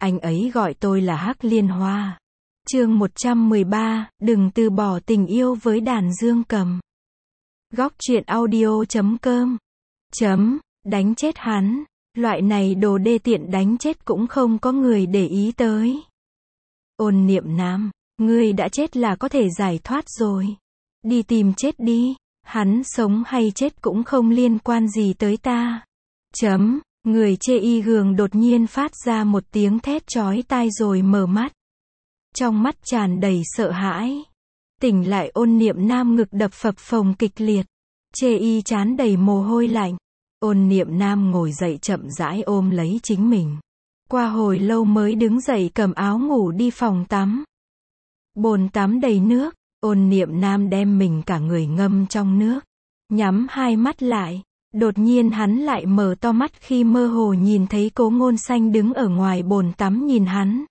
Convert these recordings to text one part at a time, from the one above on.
Anh ấy gọi tôi là Hắc Liên Hoa. Chương 113, đừng từ bỏ tình yêu với đàn dương cầm. Góc truyện audio.com. Đánh chết hắn. Loại này đồ đê tiện đánh chết cũng không có người để ý tới. Ôn Niệm Nam, ngươi đã chết là có thể giải thoát rồi. Đi tìm chết đi. Hắn sống hay chết cũng không liên quan gì tới ta. Người chê y gường đột nhiên phát ra một tiếng thét chói tai rồi mở mắt. Trong mắt tràn đầy sợ hãi. Tỉnh lại Ôn Niệm Nam ngực đập phập phồng kịch liệt. Chê y trán đầy mồ hôi lạnh. Ôn Niệm Nam ngồi dậy chậm rãi ôm lấy chính mình. Qua hồi lâu mới đứng dậy cầm áo ngủ đi phòng tắm. Bồn tắm đầy nước. Ôn Niệm Nam đem mình cả người ngâm trong nước. Nhắm hai mắt lại. Đột nhiên hắn lại mở to mắt khi mơ hồ nhìn thấy Cố Ngôn Xanh đứng ở ngoài bồn tắm nhìn hắn.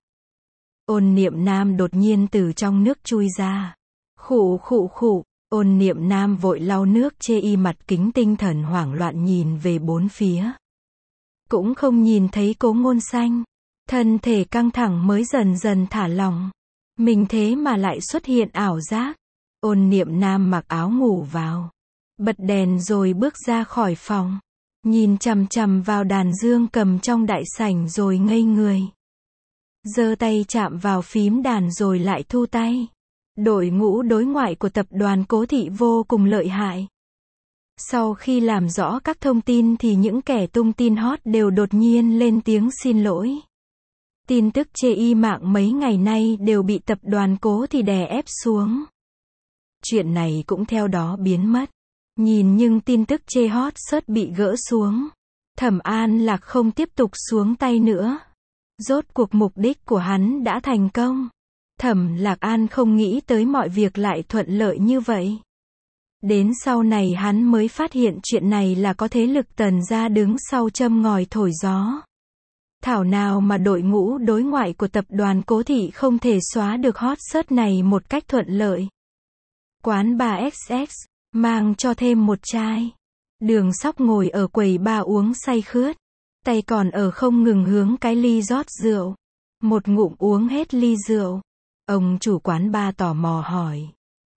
Ôn Niệm Nam đột nhiên từ trong nước chui ra. Khụ khụ khụ. Ôn Niệm Nam vội lau nước chê y mặt kính tinh thần hoảng loạn nhìn về bốn phía. Cũng không nhìn thấy Cố Ngôn Xanh. Thân thể căng thẳng mới dần dần thả lỏng. Mình thế mà lại xuất hiện ảo giác. Ôn Niệm Nam mặc áo ngủ vào. Bật đèn rồi bước ra khỏi phòng. Nhìn chằm chằm vào đàn dương cầm trong đại sảnh rồi ngây người. Giơ tay chạm vào phím đàn rồi lại thu tay. Đội ngũ đối ngoại của tập đoàn Cố Thị vô cùng lợi hại. Sau khi làm rõ các thông tin thì những kẻ tung tin hot đều đột nhiên lên tiếng xin lỗi. Tin tức chê y mạng mấy ngày nay đều bị tập đoàn Cố Thị đè ép xuống. Chuyện này cũng theo đó biến mất. Nhìn nhưng tin tức chê hot search bị gỡ xuống. Thẩm An Lạc không tiếp tục xuống tay nữa. Rốt cuộc mục đích của hắn đã thành công. Thẩm Lạc An không nghĩ tới mọi việc lại thuận lợi như vậy. Đến sau này hắn mới phát hiện chuyện này là có thế lực Tần gia đứng sau châm ngòi thổi gió. Thảo nào mà đội ngũ đối ngoại của tập đoàn Cố Thị không thể xóa được hot search này một cách thuận lợi. Quán bar XX, mang cho thêm một chai. Đường Sóc ngồi ở quầy bar uống say khướt. Tay còn ở không ngừng hướng cái ly rót rượu. Một ngụm uống hết ly rượu. Ông chủ quán bar tò mò hỏi.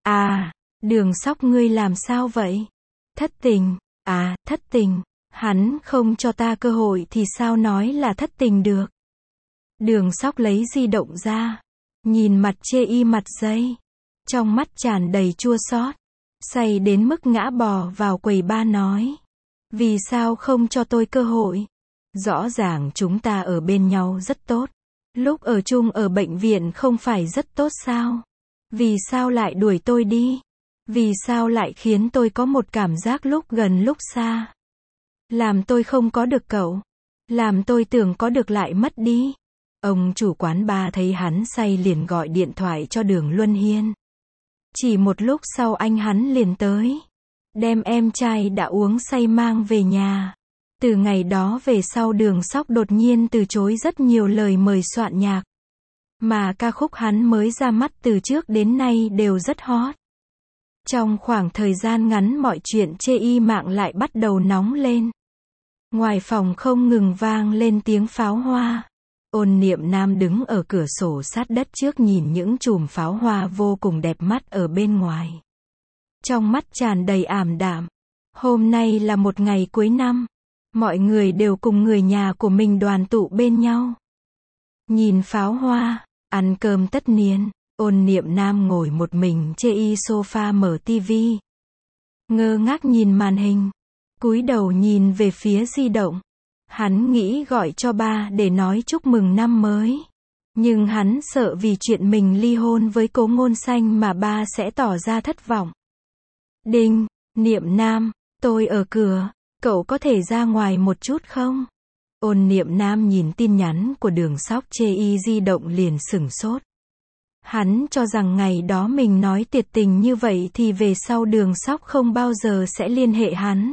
Đường Sóc ngươi làm sao vậy? Thất tình. Thất tình. Hắn không cho ta cơ hội thì sao nói là thất tình được? Đường Sóc lấy di động ra. Nhìn mặt chê y mặt dây. Trong mắt tràn đầy chua xót. Say đến mức ngã bò vào quầy bar nói. Vì sao không cho tôi cơ hội? Rõ ràng chúng ta ở bên nhau rất tốt. Lúc ở chung ở bệnh viện không phải rất tốt sao? Vì sao lại đuổi tôi đi? Vì sao lại khiến tôi có một cảm giác lúc gần lúc xa? Làm tôi không có được cậu. Làm tôi tưởng có được lại mất đi. Ông chủ quán bar thấy hắn say liền gọi điện thoại cho Đường Luân Hiên. Chỉ một lúc sau anh hắn liền tới. Đem em trai đã uống say mang về nhà. Từ ngày đó về sau Đường Sóc đột nhiên từ chối rất nhiều lời mời soạn nhạc. Mà ca khúc hắn mới ra mắt từ trước đến nay đều rất hot. Trong khoảng thời gian ngắn mọi chuyện chê y mạng lại bắt đầu nóng lên. Ngoài phòng không ngừng vang lên tiếng pháo hoa. Ôn Niệm Nam đứng ở cửa sổ sát đất trước nhìn những chùm pháo hoa vô cùng đẹp mắt ở bên ngoài. Trong mắt tràn đầy ảm đạm. Hôm nay là một ngày cuối năm. Mọi người đều cùng người nhà của mình đoàn tụ bên nhau. Nhìn pháo hoa, ăn cơm tất niên, Ôn Niệm Nam ngồi một mình chê y sofa mở tivi. Ngơ ngác nhìn màn hình. Cúi đầu nhìn về phía di động. Hắn nghĩ gọi cho ba để nói chúc mừng năm mới. Nhưng hắn sợ vì chuyện mình ly hôn với Cố Ngôn Xanh mà ba sẽ tỏ ra thất vọng. Đinh, Niệm Nam, tôi ở cửa. Cậu có thể ra ngoài một chút không? Ôn Niệm Nam nhìn tin nhắn của Đường Sóc chê y di động liền sửng sốt. Hắn cho rằng ngày đó mình nói tuyệt tình như vậy thì về sau Đường Sóc không bao giờ sẽ liên hệ hắn.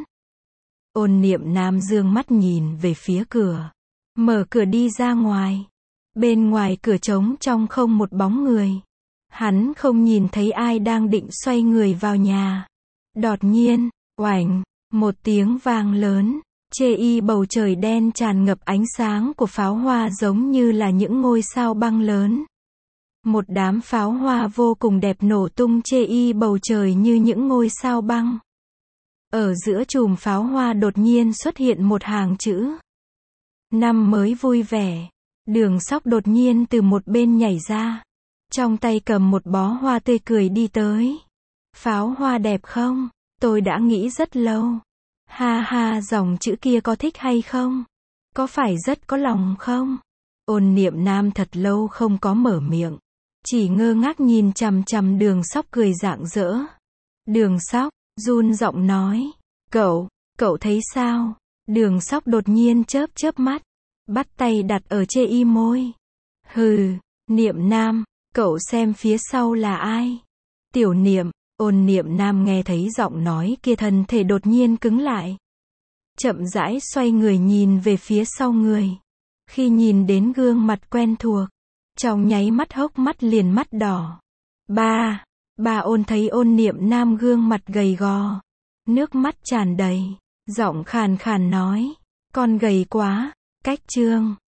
Ôn Niệm Nam dương mắt nhìn về phía cửa. Mở cửa đi ra ngoài. Bên ngoài cửa trống trong không một bóng người. Hắn không nhìn thấy ai đang định xoay người vào nhà. Đột nhiên, oành, một tiếng vang lớn. Chê y bầu trời đen tràn ngập ánh sáng của pháo hoa giống như là những ngôi sao băng lớn. Một đám pháo hoa vô cùng đẹp nổ tung chê y bầu trời như những ngôi sao băng. Ở giữa chùm pháo hoa đột nhiên xuất hiện một hàng chữ. Năm mới vui vẻ. Đường Sóc đột nhiên từ một bên nhảy ra. Trong tay cầm một bó hoa tươi cười đi tới. Pháo hoa đẹp không? Tôi đã nghĩ rất lâu. Ha ha, dòng chữ kia có thích hay không? Có phải rất có lòng không? Ôn Niệm Nam thật lâu không có mở miệng. Chỉ ngơ ngác nhìn chằm chằm Đường Sóc cười rạng rỡ. Đường Sóc, run giọng nói. Cậu thấy sao? Đường Sóc đột nhiên chớp chớp mắt. Bắt tay đặt ở chê y môi. Hừ, Niệm Nam, cậu xem phía sau là ai? Tiểu Niệm. Ôn Niệm Nam nghe thấy giọng nói kia thân thể đột nhiên cứng lại. Chậm rãi xoay người nhìn về phía sau người. Khi nhìn đến gương mặt quen thuộc, trong nháy mắt hốc mắt liền mắt đỏ. Bà Ôn thấy Ôn Niệm Nam gương mặt gầy gò, nước mắt tràn đầy, giọng khàn khàn nói, con gầy quá, cách chương.